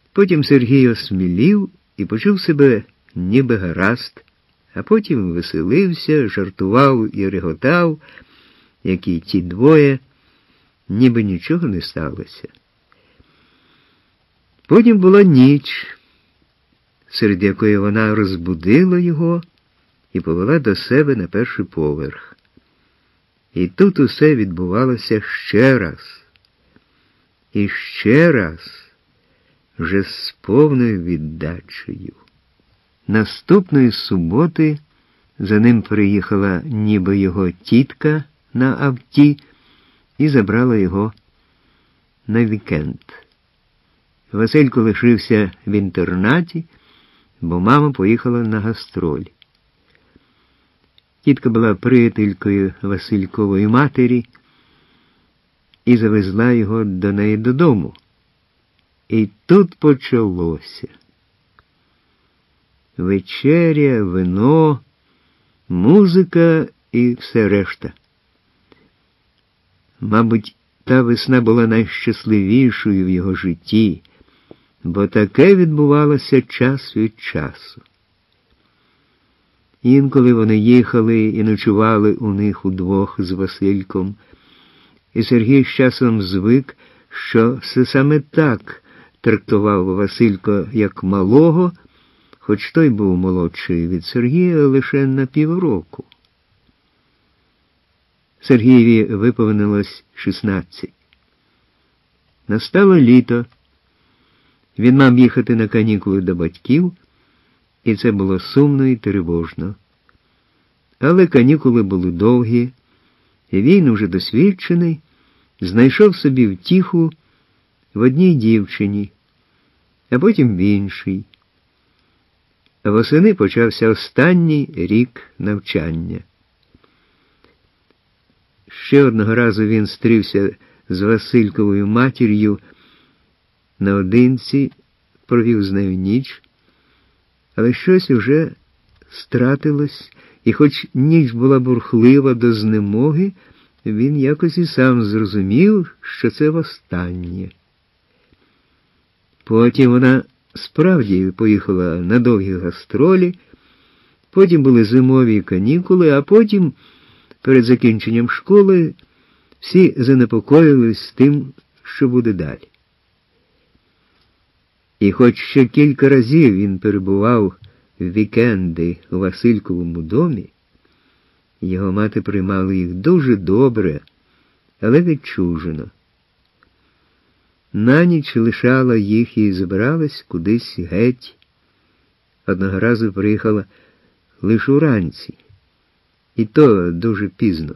Потім Сергій осмілів і почув себе ніби гаразд, а потім веселився, жартував і реготав, як і ті двоє, ніби нічого не сталося. Потім була ніч, серед якої вона розбудила його і повела до себе на перший поверх. І тут усе відбувалося ще раз. І ще раз, вже з повною віддачею. Наступної суботи за ним приїхала ніби його тітка на авті і забрала його на вікенд. Василько лишився в інтернаті, бо мама поїхала на гастролі. Тітка була приятелькою Василькової матері і завезла його до неї додому. І тут почалося. Вечеря, вино, музика і все решта. Мабуть, та весна була найщасливішою в його житті, бо таке відбувалося час від часу. Інколи вони їхали і ночували у них удвох з Васильком, і Сергій з часом звик, що все саме так трактував Василько як малого, хоч той був молодший від Сергія лише на півроку. Сергієві виповнилось 16. Настало літо. Він мав їхати на канікули до батьків, і це було сумно і тривожно. Але канікули були довгі, і він, уже досвідчений, знайшов собі втіху в одній дівчині, а потім в іншій. А восени почався останній рік навчання. Ще одного разу він стрівся з Васильковою матір'ю наодинці, провів з нею ніч, але щось уже стратилось, і хоч ніч була бурхлива до знемоги, він якось і сам зрозумів, що це востаннє. Потім вона справді поїхала на довгі гастролі, потім були зимові канікули, а потім, перед закінченням школи, всі занепокоїлись тим, що буде далі. І хоч ще кілька разів він перебував в вікенди у Васильковому домі, його мати приймала їх дуже добре, але відчужено. На ніч лишала їх і збиралась кудись геть. Одного разу приїхала лише уранці, і то дуже пізно.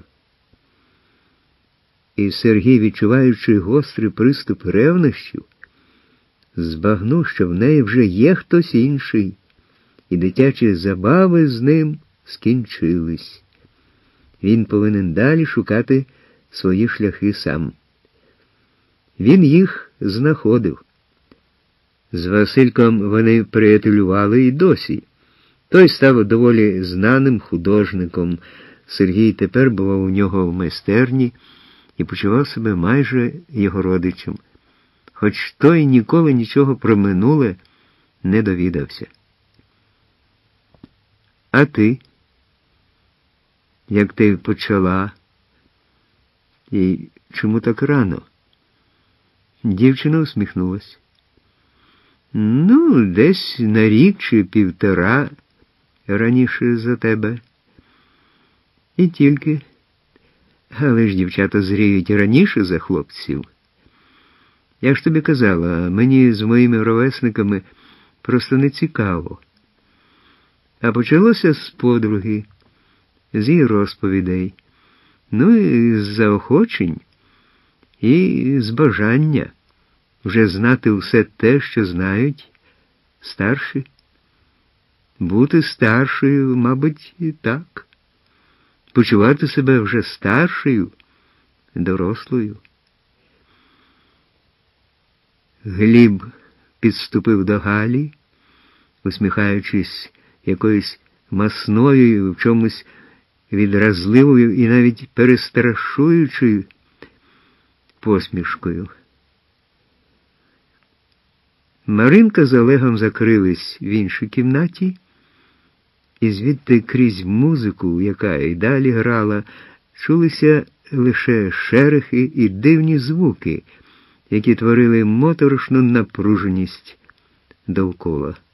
І Сергій, відчуваючи гострий приступ ревнощів, збагнув, що в неї вже є хтось інший, і дитячі забави з ним скінчились. Він повинен далі шукати свої шляхи сам. Він їх знаходив. З Васильком вони приятелювали і досі. Той став доволі знаним художником. Сергій тепер бував у нього в майстерні і почував себе майже його родичем, хоч той ніколи нічого про минуле не довідався. А ти? Як ти почала? І чому так рано? Дівчина усміхнулась. Ну, десь на рік чи півтора раніше за тебе. І тільки. Але ж дівчата зріють раніше за хлопців. Я ж тобі казала, мені з моїми ровесниками просто не цікаво. А почалося з подруги, з її розповідей, ну і з заохочень, і з бажання вже знати все те, що знають старші. Бути старшою, мабуть, і так. Почувати себе вже старшою, дорослою. Гліб підступив до Галі, усміхаючись якоюсь масною, в чомусь відразливою і навіть перестрашуючою посмішкою. Маринка з Олегом закрились в іншій кімнаті, і звідти крізь музику, яка й далі грала, чулися лише шерехи і дивні звуки, які творили моторошну напруженість довкола.